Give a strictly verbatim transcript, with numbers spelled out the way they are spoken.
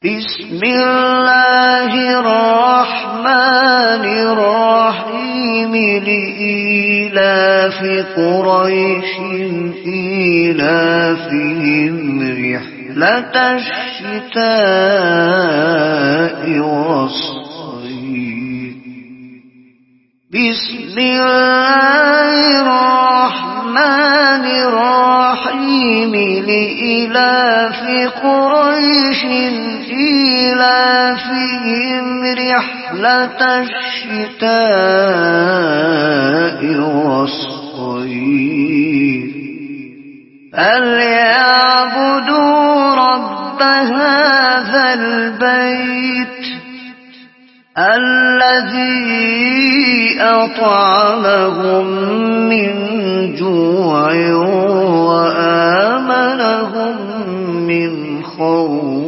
بسم الله الرحمن الرحيم لإيلاف قريش إيلافهم رحلة الشتاء والصيف بسم الله الرحمن الرحيم لإيلاف قريش إيلافهم رحلة الشتاء والصيف فليعبدوا رب هذا البيت الذي أطعمهم من جوع وآمنهم من خوف